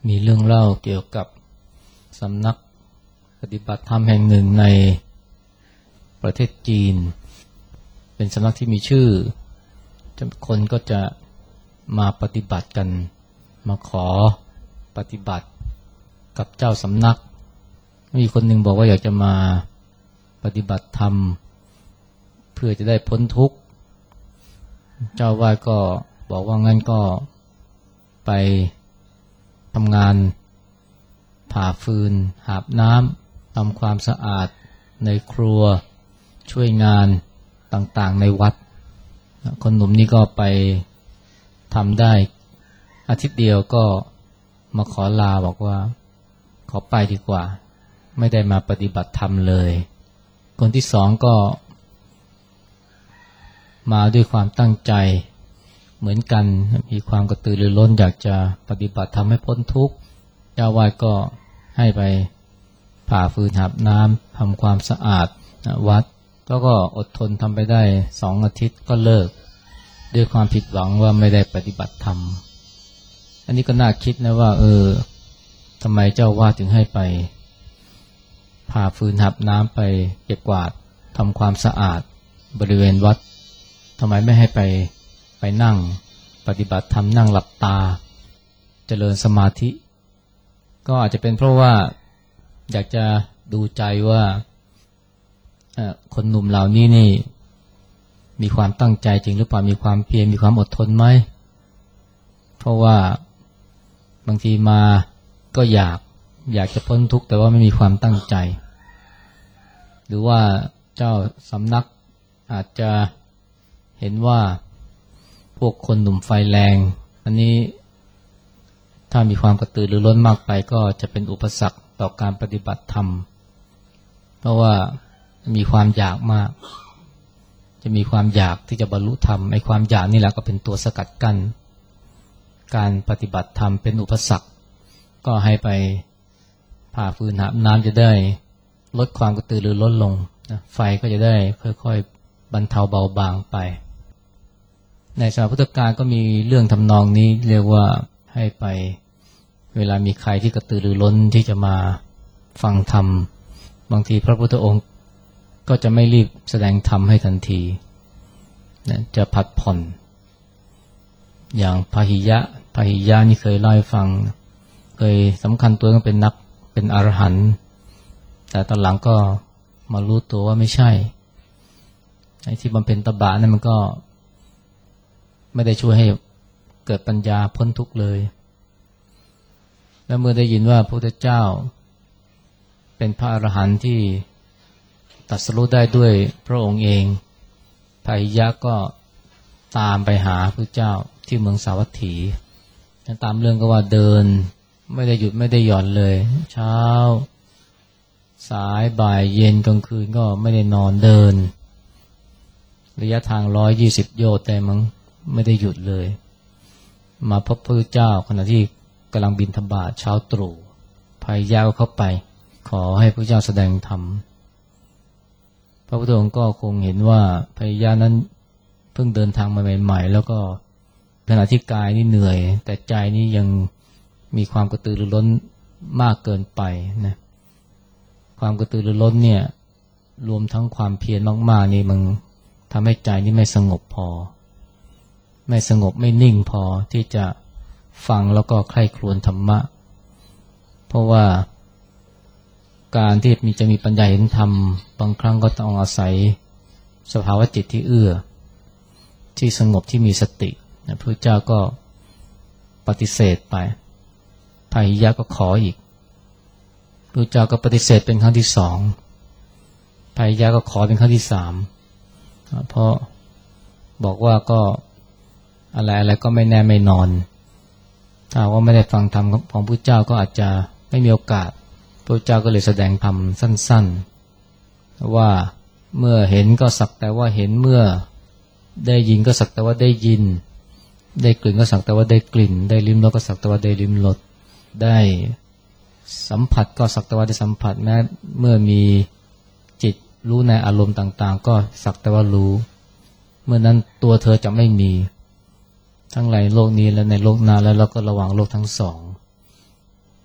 มีเรื่องเล่าเกี่ยวกับสำนักปฏิบัติธรรมแห่งหนึ่งในประเทศจีนเป็นสำนักที่มีชื่อคนก็จะมาปฏิบัติกันมาขอปฏิบัติกับเจ้าสำนักมีคนหนึ่งบอกว่าอยากจะมาปฏิบัติธรรมเพื่อจะได้พ้นทุกข์เจ้าวาดก็บอกว่างั้นก็ไปทำงานผ่าฟืนหาบน้ำทำความสะอาดในครัวช่วยงานต่างๆในวัดคนหนุ่มนี่ก็ไปทำได้อาทิตย์เดียวก็มาขอลาบอกว่าขอไปดีกว่าไม่ได้มาปฏิบัติธรรมเลยคนที่สองก็มาด้วยความตั้งใจเหมือนกันมีความกระตือรือร้นอยากจะปฏิบัติธรรมให้พ้นทุกข์เจ้าวาดก็ให้ไปผ่าฟืนหาบน้ำทำความสะอาดวัดก็อดทนทำไปได้2 อาทิตย์ก็เลิกด้วยความผิดหวังว่าไม่ได้ปฏิบัติธรรมอันนี้ก็น่าคิดนะว่าทำไมเจ้าวาดถึงให้ไปผ่าฟืนหาบน้ำไปเก็บกวาดทำความสะอาดบริเวณวัดทำไมไม่ให้ไปนั่งปฏิบัติธรรมนั่งหลับตาเจริญสมาธิก็อาจจะเป็นเพราะว่าอยากจะดูใจว่าคนหนุ่มเหล่านี้นี่มีความตั้งใจจริงหรือเปล่ามีความเพียรมีความอดทนไหมเพราะว่าบางทีมาก็อยากจะพ้นทุกข์แต่ว่าไม่มีความตั้งใจหรือว่าเจ้าสำนักอาจจะเห็นว่าพวกคนหนุ่มไฟแรงอันนี้ถ้ามีความกระตือรือร้นมากไปก็จะเป็นอุปสรรคต่อการปฏิบัติธรรมเพราะว่ามีความอยากมากจะมีความอยากที่จะบรรลุธรรมไอ้ความอยากนี่แหละก็เป็นตัวสกัดกั้นการปฏิบัติธรรมเป็นอุปสรรคก็ให้ไปผ่าฟืนหาบน้ำจะได้ลดความกระตือรือร้นลงนะไฟก็จะได้ค่อยๆบรรเทาเบาบางไปในสมัยพุทธกาลก็มีเรื่องทำนองนี้เรียกว่าให้ไปเวลามีใครที่กระตือรือร้นที่จะมาฟังธรรมบางทีพระพุทธองค์ก็จะไม่รีบแสดงธรรมให้ทันทีนะจะผัดผ่อนอย่างพาหิยะนี่เคยเล่าให้ฟังเคยสำคัญตัวก็เป็นอรหันต์แต่ตอนหลังก็มารู้ตัวว่าไม่ใช่ไอ้ที่บำเพ็ญตบะนั่นมันก็ไม่ได้ช่วยให้เกิดปัญญาพ้นทุกข์เลยและเมื่อได้ยินว่าพระพุทธเจ้าเป็นพระอรหันต์ที่ตรัสรู้ได้ด้วยพระองค์เองพาหิยะก็ตามไปหาพระเจ้าที่เมืองสาวัตถีตามเรื่องก็ว่าเดินไม่ได้หยุดไม่ได้หย่อนเลยเช้าสายบ่ายเย็นกลางคืนก็ไม่ได้นอนเดินระยะทาง120 โยชน์แต่มั้งไม่ได้หยุดเลยมาพบพระพุทธเจ้าขณะที่กำลังบิณฑบาตเช้าตรู่พาหิยะก็เข้าไปขอให้พระเจ้าแสดงธรรมพระพุทธองค์ก็คงเห็นว่าพาหิยะนั้นเพิ่งเดินทางมาใหม่ๆแล้วก็ขณะที่กายนี่เหนื่อยแต่ใจนี่ยังมีความกระตือรือร้นมากเกินไปนะความกระตือรือร้นเนี่ยรวมทั้งความเพียรมากๆนี่มันทำให้ใจนี่ไม่สงบพอไม่สงบไม่นิ่งพอที่จะฟังแล้วก็ใคร่ครวญธรรมะเพราะว่าการที่จะมีปัญญาเห็นธรรมบางครั้งก็ต้องอาศัยสภาวะจิตที่เอื้อที่สงบที่มีสติพระเจ้าก็ปฏิเสธไปพาหิยะก็ขออีกพระเจ้าก็ปฏิเสธเป็นครั้งที่2พาหิยะก็ขอเป็นครั้งที่3เพราะบอกว่าก็อะไรก็ไม่แน่ไม่นอนถ้าว่าไม่ได้ฟังธรรมของพระเจ้าก็อาจจะไม่มีโอกาสพระเจ้าก็เลยแสดงธรรมสั้นๆว่าเมื่อเห็นก็สักแต่ว่าเห็นเมื่อได้ยินก็สักแต่ว่าได้ยินได้กลิ่นก็สักแต่ว่าได้กลิ่นได้ลิ้มรสก็สักแต่ว่าได้ลิ้มรสได้สัมผัสก็สักแต่ว่าได้สัมผัสแม้เมื่อมีจิตรู้ในอารมณ์ต่างๆก็สักแต่ว่ารู้เมื่อนั้นตัวเธอจะไม่มีทั้งในโลกนี้และในโลกหน้าแล้วก็ระหว่างโลกทั้งสอง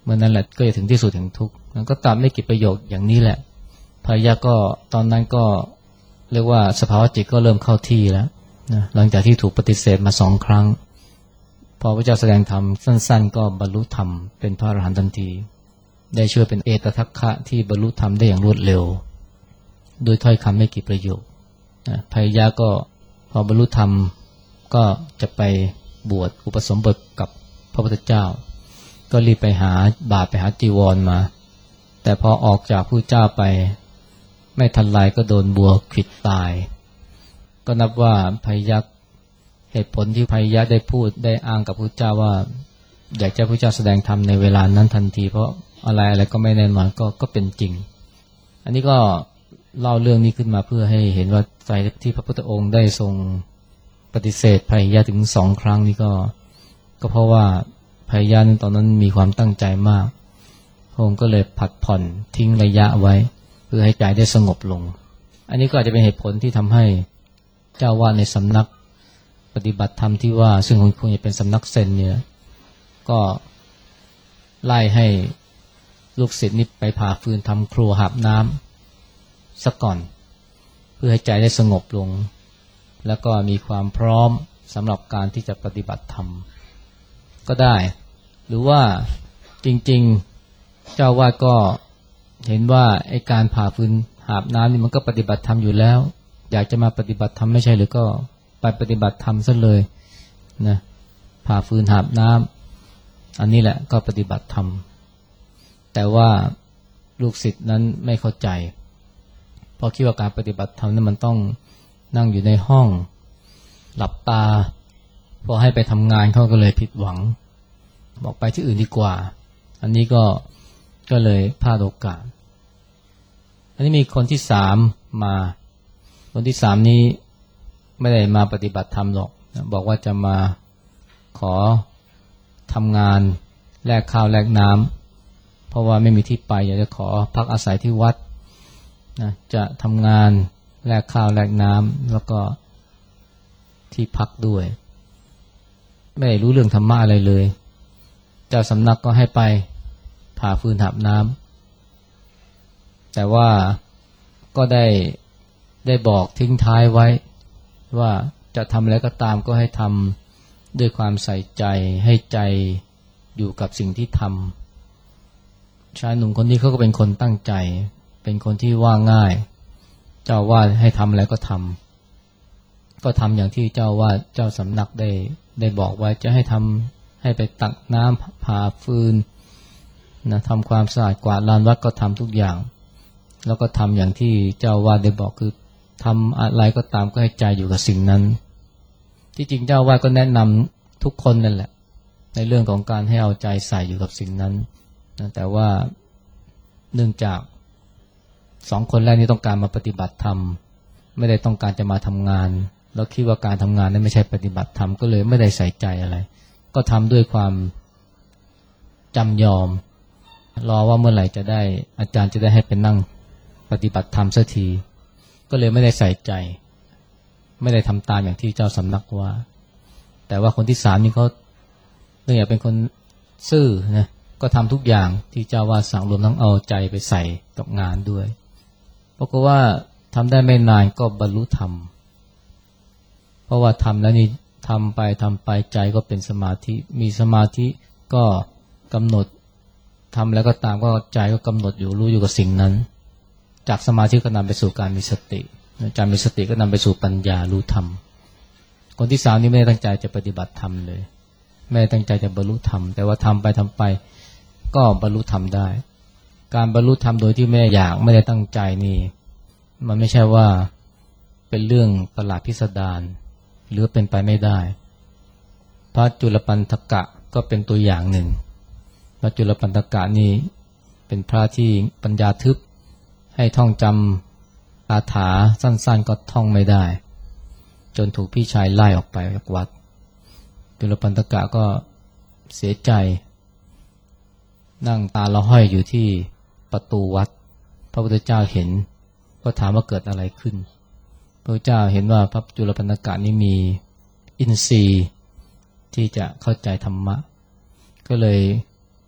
เมื่อนั้นแหละก็จะถึงที่สุดแห่งทุกข์มันก็ตามไม่กี่ประโยคอย่างนี้แหละพายะก็ตอนนั้นก็เรียกว่าสภาวะจิตก็เริ่มเข้าที่แล้วนะหลังจากที่ถูกปฏิเสธมา2 ครั้งพอพระเจ้าแสดงธรรมสั้นๆก็บรรลุธรรมเป็นพระอรหันต์ทันทีได้ช่วยเป็นเอตทัคคะที่บรรลุธรรมได้อย่างรวดเร็วโดยถ้อยคำไม่กี่ประโยคนะพายะก็พอบรรลุธรรมก็จะไปบวชอุปสมบทกับพระพุทธเจ้าก็รีบไปหาบาตรไปหาจีวรมาแต่พอออกจากผู้เจ้าไปไม่ทันไรก็โดนบัวขวิดตายก็นับว่าพยัคฆ์เหตุผลที่พยัคฆ์ได้พูดได้อ้างกับพระเจ้าว่าอยากจะพระเจ้าแสดงธรรมในเวลานั้นทันทีเพราะอะไรก็ไม่แน่นอนก็เป็นจริงอันนี้ก็เล่าเรื่องนี้ขึ้นมาเพื่อให้เห็นว่าใจที่พระพุทธองค์ได้ทรงปฏิเสธพยัคฆ์ถึง2 ครั้งนี้ก็เพราะว่าพยัคฆ์ตอนนั้นมีความตั้งใจมากพระองค์ก็เลยผัดผ่อนทิ้งระยะไว้เพื่อให้ใจได้สงบลงอันนี้ก็อาจจะเป็นเหตุผลที่ทำให้เจ้าวาดในสำนักปฏิบัติธรรมที่ว่าซึ่งคงจะเป็นสำนักเซนเนี่ยก็ไล่ให้ลูกศิษย์นี่ไปผ่าฟืนทำครัวหาบน้ำซะก่อนเพื่อให้ใจได้สงบลงแล้วก็มีความพร้อมสำหรับการที่จะปฏิบัติธรรมก็ได้หรือว่าจริงๆเจ้าวาดก็เห็นว่าไอ้การผ่าฟืนหาบน้ำนี่มันก็ปฏิบัติธรรมอยู่แล้วอยากจะมาปฏิบัติธรรมไม่ใช่หรือก็ไปปฏิบัติธรรมซะเลยนะผ่าฟืนหาบน้ำอันนี้แหละก็ปฏิบัติธรรมแต่ว่าลูกศิษย์นั้นไม่เข้าใจเพราะคิดว่าการปฏิบัติธรรมนั้นมันต้องนั่งอยู่ในห้องหลับตาพอให้ไปทำงานเขาก็เลยผิดหวังบอกไปที่อื่นดีกว่าอันนี้ก็เลยพลาดโอกาสอันนี้มีคนที่3มาคนที่3นี้ไม่ได้มาปฏิบัติธรรมหรอกบอกว่าจะมาขอทำงานแลกข้าวแลกน้ำเพราะว่าไม่มีที่ไปอยากจะขอพักอาศัยที่วัดนะจะทำงานแลกข้าวแลกน้ำแล้วก็ที่พักด้วยไม่รู้เรื่องธรรมะอะไรเลยเจ้าสำนักก็ให้ไปผ่าฟืนหาบน้ำแต่ว่าก็ได้บอกทิ้งท้ายไว้ว่าจะทำอะไรก็ตามก็ให้ทำด้วยความใส่ใจให้ใจอยู่กับสิ่งที่ทำชายหนุ่มคนนี้เขาก็เป็นคนตั้งใจเป็นคนที่ว่าง่ายเจ้าว่าให้ทำอะไรก็ทำอย่างที่เจ้าว่าเจ้าสำนักได้บอกไว้จะให้ทำให้ไปตักน้ำผ่าฟืนนะทำความสะอาดกวาดลานวัดก็ทำทุกอย่างแล้วก็ทำอย่างที่เจ้าว่าได้บอกคือทำอะไรก็ตามก็ให้ใจอยู่กับสิ่งนั้นที่จริงเจ้าว่าก็แนะนำทุกคนนั่นแหละในเรื่องของการให้เอาใจใส่อยู่กับสิ่งนั้นนะแต่ว่าเนื่องจาก2 คนแรกนี้ต้องการมาปฏิบัติธรรมไม่ได้ต้องการจะมาทำงานแล้วคิดว่าการทำงานนั้นไม่ใช่ปฏิบัติธรรมก็เลยไม่ได้ใส่ใจอะไรก็ทำด้วยความจำยอมรอว่าเมื่อไหร่จะได้อาจารย์จะได้ให้ไปนั่งปฏิบัติธรรมสักทีก็เลยไม่ได้ใส่ใจไม่ได้ทำตามอย่างที่เจ้าสำนักว่าแต่ว่าคนที่3นี่เขาเนื่องจากเป็นคนซื่อนะก็ทำทุกอย่างที่เจ้าว่าสั่งรวมทั้งเอาใจไปใส่กับงานด้วยเพราะว่าทำได้ไม่นานก็บรรลุธรรมเพราะว่าทำแล้วนี่ทำไปใจก็เป็นสมาธิมีสมาธิก็กำหนดทำแล้วก็ตามก็ใจก็กำหนดอยู่รู้อยู่กับสิ่งนั้นจากสมาธิก็นำไปสู่การมีสติจากมีสติก็นำไปสู่ปัญญารู้ธรรมคนที่3นี่ไม่ได้ตั้งใจจะปฏิบัติธรรมเลยไม่ได้ตั้งใจจะบรรลุธรรมแต่ว่าทำไปก็บรรลุธรรมได้การบรรลุธรรมโดยที่ไม่อยากไม่ได้ตั้งใจนี่มันไม่ใช่ว่าเป็นเรื่องประหลาดพิสดารหรือเป็นไปไม่ได้พระจุลปันถกะก็เป็นตัวอย่างหนึ่งพระจุลปันถกะนี่เป็นพระที่ปัญญาทึบให้ท่องจำคาถาสั้นๆก็ท่องไม่ได้จนถูกพี่ชายไล่ออกไปจากวัดจุลปันถกะก็เสียใจนั่งตาละห้อยอยู่ที่ประตูวัดพระพุทธเจ้าเห็นก็ถามว่าเกิดอะไรขึ้นพระพุทธเจ้าเห็นว่าพระจุลปันถกะนี้มีอินทรีย์ที่จะเข้าใจธรรมะก็เลย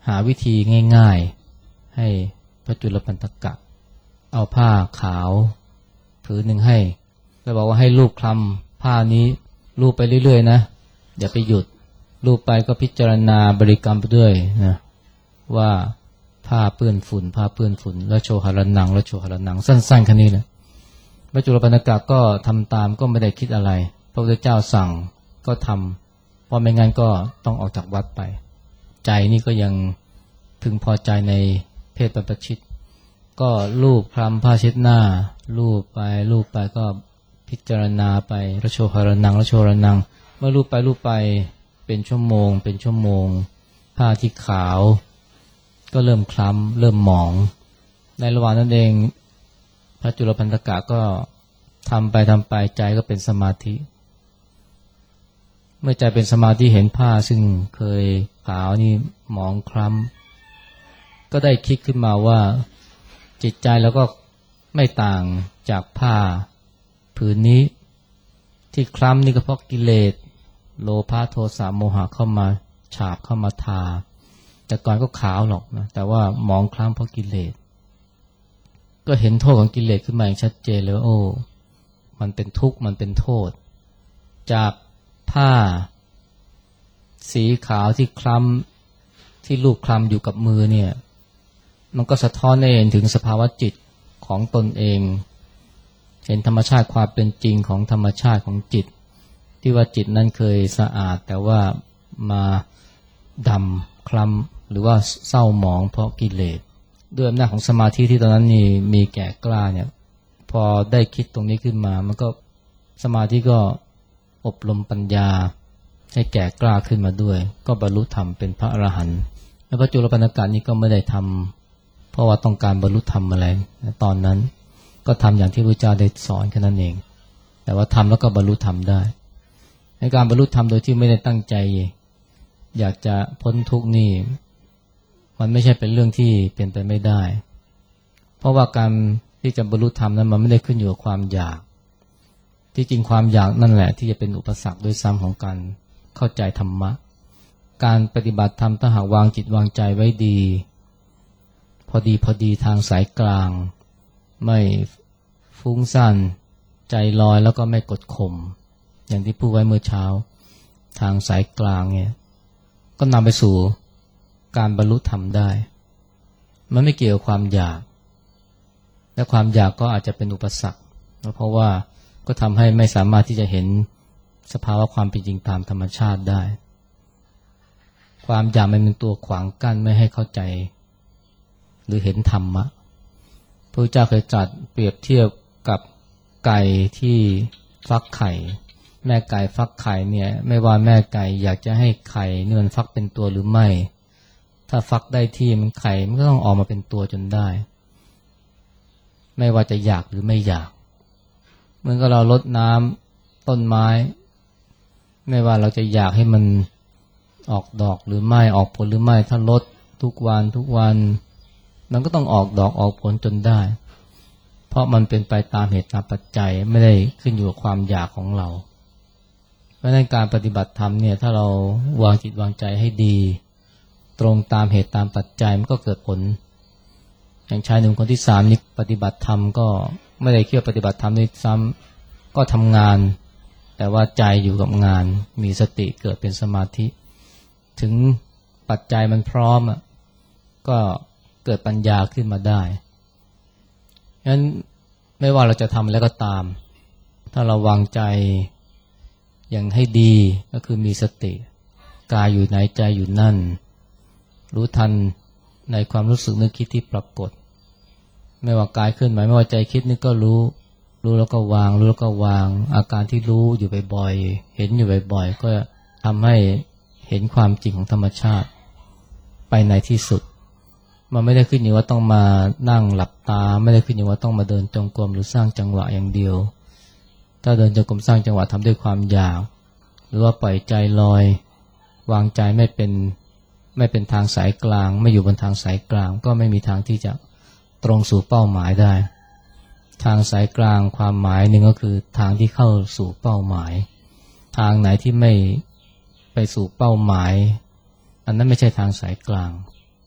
หาวิธีง่ายๆให้พระจุลปันตกะเอาผ้าขาวผืนหนึ่งให้แล้วบอกว่าให้ลูบคลำผ้านี้ลูบไปเรื่อยๆนะอย่าไปหยุดลูบไปก็พิจารณาบริกรรมไปด้วยนะว่าผ้าเปื้อนฝุ่นผ้าเปื้อนฝุ่นแล้วโชหะระนังแล้วโชหะระนังสั้นๆแค่นี้นะพระจุลปันตกะก็ทำตามก็ไม่ได้คิดอะไรพระพุทธเจ้าสั่งก็ทำเพราะไม่งั้นก็ต้องออกจากวัดไปใจนี่ก็ยังพึงพอใจในเพศบรรพชิตก็ลูบคลำผ้าเช็ดหน้าลูบไปก็พิจารณาไประโชหะระนังระโชหะระนังเมื่อลูบไปเป็นชั่วโมงผ้าที่ขาวก็เริ่มคล้ำเริ่มหมองในระหว่างนั้นเองพระจุลปันตกะก็ทำไปใจก็เป็นสมาธิเมื่อใจเป็นสมาธิเห็นผ้าซึ่งเคยขาวนี่หมองคล้ำก็ได้คิดขึ้นมาว่าจิตใจแล้วก็ไม่ต่างจากผ้าผืนนี้ที่คล้ำนี่ก็เพราะกิเลสโลภะโทสะโมหะเข้ามาฉาบเข้ามาทาแต่ก่อนก็ขาวหรอกนะแต่ว่าหมองคล้ำเพราะกิเลสก็เห็นโทษของกิเลสขึ้นมาอย่างชัดเจนเลยว่าโอ้มันเป็นทุกข์มันเป็นโทษจากผ้าสีขาวที่คล้ำที่ลูบคลำอยู่กับมือเนี่ยมันก็สะท้อนให้เห็นถึงสภาวะจิตของตนเองเห็นธรรมชาติความเป็นจริงของธรรมชาติของจิตที่ว่าจิตนั้นเคยสะอาดแต่ว่ามาดำคล้ำหรือว่าเศร้าหมองเพราะกิเลสด้วยอำนาจของสมาธิที่ตอนนั้นนี่มีแก่กล้าเนี่ยพอได้คิดตรงนี้ขึ้นมามันก็สมาธิก็อบรมปัญญาให้แก่กล้าขึ้นมาด้วยก็บรรลุธรรมเป็นพระอรหันต์แล้วพระจุลปันตกะนี้ก็ไม่ได้ทำเพราะว่าต้องการบรรลุธรรมอะไรตอนนั้นก็ทำอย่างที่พระเจ้าได้สอนแค่นั้นเองแต่ว่าทำแล้วก็บรรลุธรรมได้ในการบรรลุธรรมโดยที่ไม่ได้ตั้งใจอยากจะพ้นทุกข์นี่มันไม่ใช่เป็นเรื่องที่เป็นไปไม่ได้เพราะว่าการที่จะบรรลุธรรมนั้นมันไม่ได้ขึ้นอยู่กับความอยากที่จริงความอยากนั่นแหละที่จะเป็นอุปสรรคด้วยซ้ำของการเข้าใจธรรมะการปฏิบัติธรรมถ้าหากวางจิตวางใจไว้ดีพอดีทางสายกลางไม่ฟุ้งซ่านใจลอยแล้วก็ไม่กดข่มอย่างที่พูดไว้เมื่อเช้าทางสายกลางเนี่ยก็นำไปสู่การบรรลุธรรมได้มันไม่เกี่ยวกับความอยากและความอยากก็อาจจะเป็นอุปสรรคเพราะว่าก็ทำให้ไม่สามารถที่จะเห็นสภาวะความเป็นจริงตามธรรมชาติได้ความอยากมันเป็นตัวขวางกั้นไม่ให้เข้าใจหรือเห็นธรรมะพระเจ้าเคยตรัสเปรียบเทียบกับไก่ที่ฟักไข่แม่ไก่ฟักไข่เนี่ยไม่ว่าแม่ไก่อยากจะให้ไข่เนื้อฟักเป็นตัวหรือไม่ถ้าฟักได้ที่มันไข่มันก็ต้องออกมาเป็นตัวจนได้ไม่ว่าจะอยากหรือไม่อยากเหมือนกับเรารดน้ำต้นไม้ไม่ว่าเราจะอยากให้มันออกดอกหรือไม่ออกผลหรือไม่ถ้ารดทุกวันมันก็ต้องออกดอกออกผลจนได้เพราะมันเป็นไปตามเหตุตามปัจจัยไม่ได้ขึ้นอยู่กับความอยากของเราเพราะฉะนั้นการปฏิบัติธรรมเนี่ยถ้าเราวางจิตวางใจให้ดีตรงตามเหตุตามปัจจัยมันก็เกิดผลอย่างชายหนุ่มคนที่สามนี้ปฏิบัติธรรมก็ไม่ได้เกี่ยวปฏิบัติธรรมด้วยซ้ำก็ทำงานแต่ว่าใจอยู่กับงานมีสติเกิดเป็นสมาธิถึงปัจจัยมันพร้อมก็เกิดปัญญาขึ้นมาได้ฉะนั้นไม่ว่าเราจะทำอะไรก็ตามถ้าเราวางใจอย่างให้ดีก็คือมีสติกายอยู่ไหนใจอยู่นั่นรู้ทันในความรู้สึกนึกคิดที่ปรากฏไม่ว่ากายเคลื่อนไหวไม่ว่าใจคิดนึกก็รู้แล้วก็วางรู้แล้วก็วางอาการที่รู้อยู่บ่อยๆเห็นอยู่บ่อยๆก็ทำให้เห็นความจริงของธรรมชาติไปในที่สุดมันไม่ได้ขึ้นอยู่ว่าต้องมานั่งหลับตาไม่ได้ขึ้นอยู่ว่าต้องมาเดินจงกรมหรือสร้างจังหวะอย่างเดียวถ้าเดินจงกรมสร้างจังหวะทำด้วยความอยากหรือว่าปล่อยใจลอยวางใจไม่เป็นทางสายกลางไม่อยู่บนทางสายกลางก็ไม่มีทางที่จะตรงสู่เป้าหมายได้ทางสายกลางความหมายหนึ่งก็คือทางที่เข้าสู่เป้าหมายทางไหนที่ไม่ไปสู่เป้าหมายอันนั้นไม่ใช่ทางสายกลาง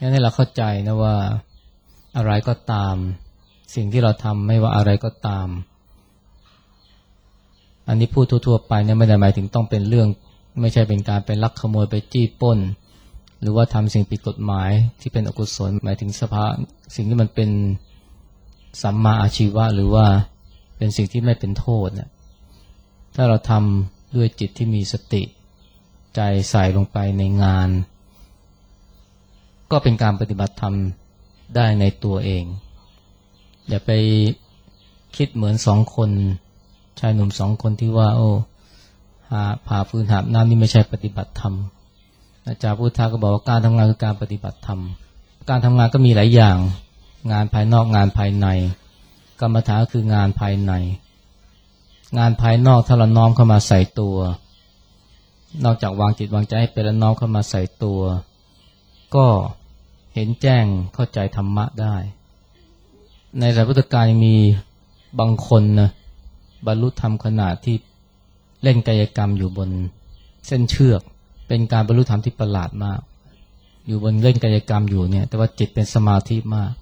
งั้นให้เราเข้าใจนะว่าอะไรก็ตามสิ่งที่เราทำไม่ว่าอะไรก็ตามอันนี้พูดทั่วๆไปเนี่ยไม่ได้หมายถึงต้องเป็นเรื่องไม่ใช่เป็นการไปลักขโมยไปจี้ปล้นหรือว่าทำสิ่งผิดกฎหมายที่เป็นอกุศลหมายถึงสภาสิ่งที่มันเป็นสัมมาอาชีวะหรือว่าเป็นสิ่งที่ไม่เป็นโทษเนี่ยถ้าเราทำด้วยจิตที่มีสติใจใส่ลงไปในงานก็เป็นการปฏิบัติธรรมได้ในตัวเองอย่าไปคิดเหมือน2 คนชายหนุ่ม2 คนที่ว่าโอ้ผ่าฟืนหาบน้ำนี่ไม่ใช่ปฏิบัติธรรมอาจารย์พุทธาก็บอกว่าการทำงานคือการปฏิบัติธรรมการทำงานก็มีหลายอย่างงานภายนอกงานภายในกรรมฐานคืองานภายในงานภายนอกถ้าเราน้อมเข้ามาใส่ตัวนอกจากวางจิตวางใจให้เป็นแล้วน้อมเข้ามาใส่ตัวก็เห็นแจ้งเข้าใจธรรมะได้ในสมัยพุทธกาลยังมีบางคนนะบรรลุธรรมขณะที่เล่นกายกรรมอยู่บนเส้นเชือกเป็นการบรรลุธรรมที่ประหลาดมากอยู่บนเล่นกายกรรมอยู่เนี่ยแต่ว่าจิตเป็นสมาธิมาก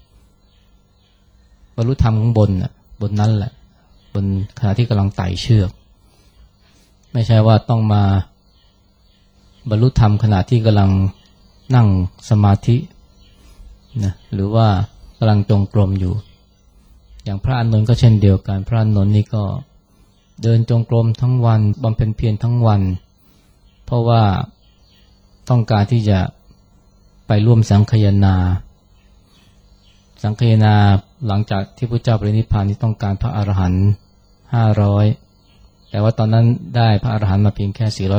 บรรลุธรรมข้างบนน่ะบนนั้นแหละบนขณะที่กำลังไต่เชือกไม่ใช่ว่าต้องมาบรรลุธรรมขณะที่กำลังนั่งสมาธินะหรือว่ากำลังจงกรมอยู่อย่างพระอานนท์ก็เช่นเดียวกันพระอานนท์นี่ก็เดินจงกรมทั้งวันบำเพ็ญเพียรทั้งวันเพราะว่าต้องการที่จะไปร่วมสังคายนาหลังจากที่พระเจ้าปรินิพพานนี่ต้องการพระอรหันต์500แต่ว่าตอนนั้นได้พระอรหันต์มาเพียงแค่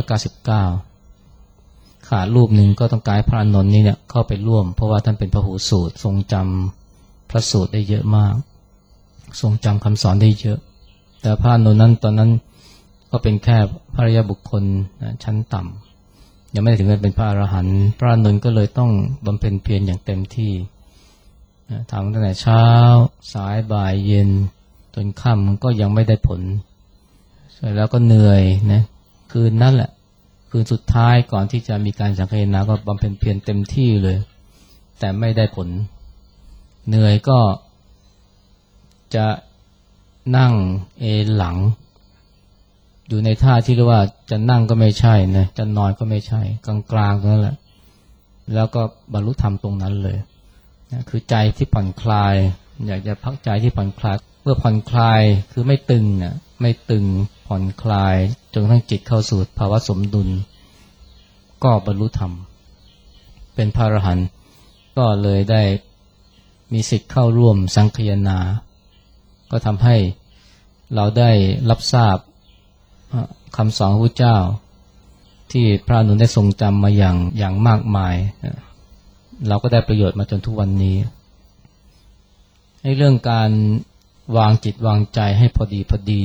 499ขาดรูปหนึ่งก็ต้องการพระอานนท์นี่เนี่ยเข้าไปร่วมเพราะว่าท่านเป็นพหูสูตรทรงจำพระสูตรได้เยอะมากทรงจำคำสอนได้เยอะแต่พระอานนท์นั้นตอนนั้นก็เป็นแค่พระอริยบุคคลชั้นต่ำยังไม่ได้ถึงกับเป็นพระอรหันต์พระอานนท์ก็เลยต้องบำเพ็ญเพียรอย่างเต็มที่ทำตั้งแต่เช้าสายบ่ายเย็นจนค่ำมันก็ยังไม่ได้ผลเสร็จแล้วก็เหนื่อยนะคืนนั่นแหละคืนสุดท้ายก่อนที่จะมีการสังคายนาก็บำเพ็ญเพียรเต็มที่เลยแต่ไม่ได้ผลเหนื่อยก็จะนั่งเอนหลังอยู่ในท่าที่เรียกว่าจะนั่งก็ไม่ใช่นะจะนอนก็ไม่ใช่กลางๆนั่นแหละแล้วก็บรรลุธรรมตรงนั้นเลยนะคือใจที่ผ่อนคลายอยากจะพักใจที่ผ่อนคลายเมื่อผ่อนคลายคือไม่ตึงนะไม่ตึงผ่อนคลายจนทั้งจิตเข้าสู่ภาวะสมดุลก็บรรลุธรรมเป็นพระอรหันต์ก็เลยได้มีสิทธิ์เข้าร่วมสังคายนาก็ทำให้เราได้รับทราบคำสอนของพระเจ้าที่พระอานนท์ได้ทรงจำมาอย่างมากมายเราก็ได้ประโยชน์มาจนทุกวันนี้ให้เรื่องการวางจิตวางใจให้พอดี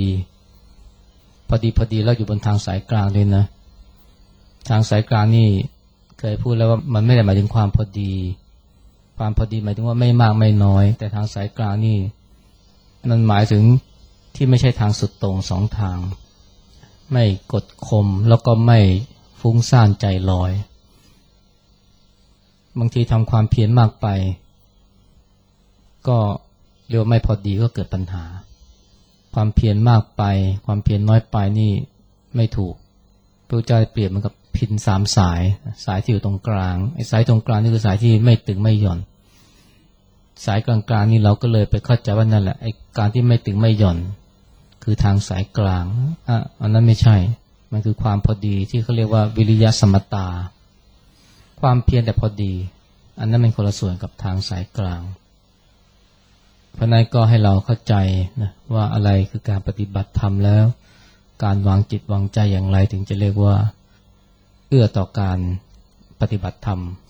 แล้วอยู่บนทางสายกลางด้วยนะทางสายกลางนี่เคยพูดแล้วว่ามันไม่ได้หมายถึงความพอดีความพอดีหมายถึงว่าไม่มากไม่น้อยแต่ทางสายกลางนี่มันหมายถึงที่ไม่ใช่ทางสุดโต่ง2 ทางไม่กดข่มแล้วก็ไม่ฟุ้งซ่านใจลอยบางทีทำความเพียรมากไปก็เรียกว่าไม่พอดีก็เกิดปัญหาความเพียรมากไปความเพียรน้อยไปนี่ไม่ถูกพระเจ้าเปรียบเหมือนกับพิน3 สายที่อยู่ตรงกลางไอ้สายตรงกลางนี่คือสายที่ไม่ตึงไม่หย่อนสายกลางๆนี่เราก็เลยไปเข้าใจว่านั่นแหละไอ้การที่ไม่ตึงไม่หย่อนคือทางสายกลางอันนั้นไม่ใช่มันคือความพอดีที่เขาเรียกว่าวิริยะสมตาความเพียรแต่พอดีอันนั้นเป็นคนละส่วนกับทางสายกลางเพราะนั้นก็ให้เราเข้าใจนะว่าอะไรคือการปฏิบัติธรรมแล้วการวางจิตวางใจอย่างไรถึงจะเรียกว่าเอื้อต่อการปฏิบัติธรรม